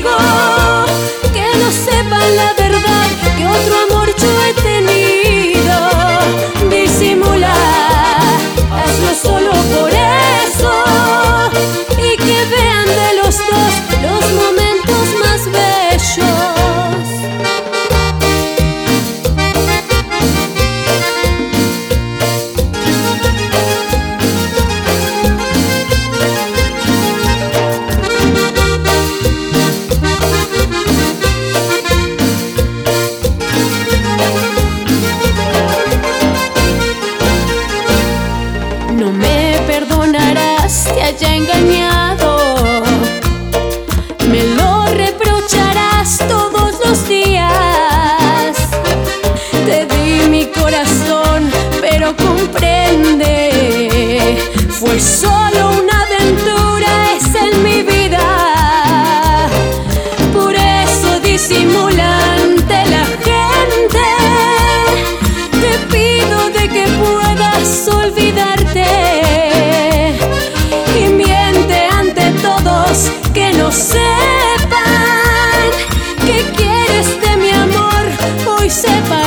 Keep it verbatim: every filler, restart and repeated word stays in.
conmigo, que no sepan la verdad, que otro amor yo he tenido. Disimula, hazlo solo por eso, y que vean de los dos los momentos más bellos. No me perdonarás, te haya engañado, me lo reprocharás todos los días. Te di mi corazón, pero comprende, fue solo una aventura esa en mi vida. Por eso disimula ante la gente, te pido de que puedas olvidarte, y miente ante todos, que no sepan que quieres de mi amor hoy sepa.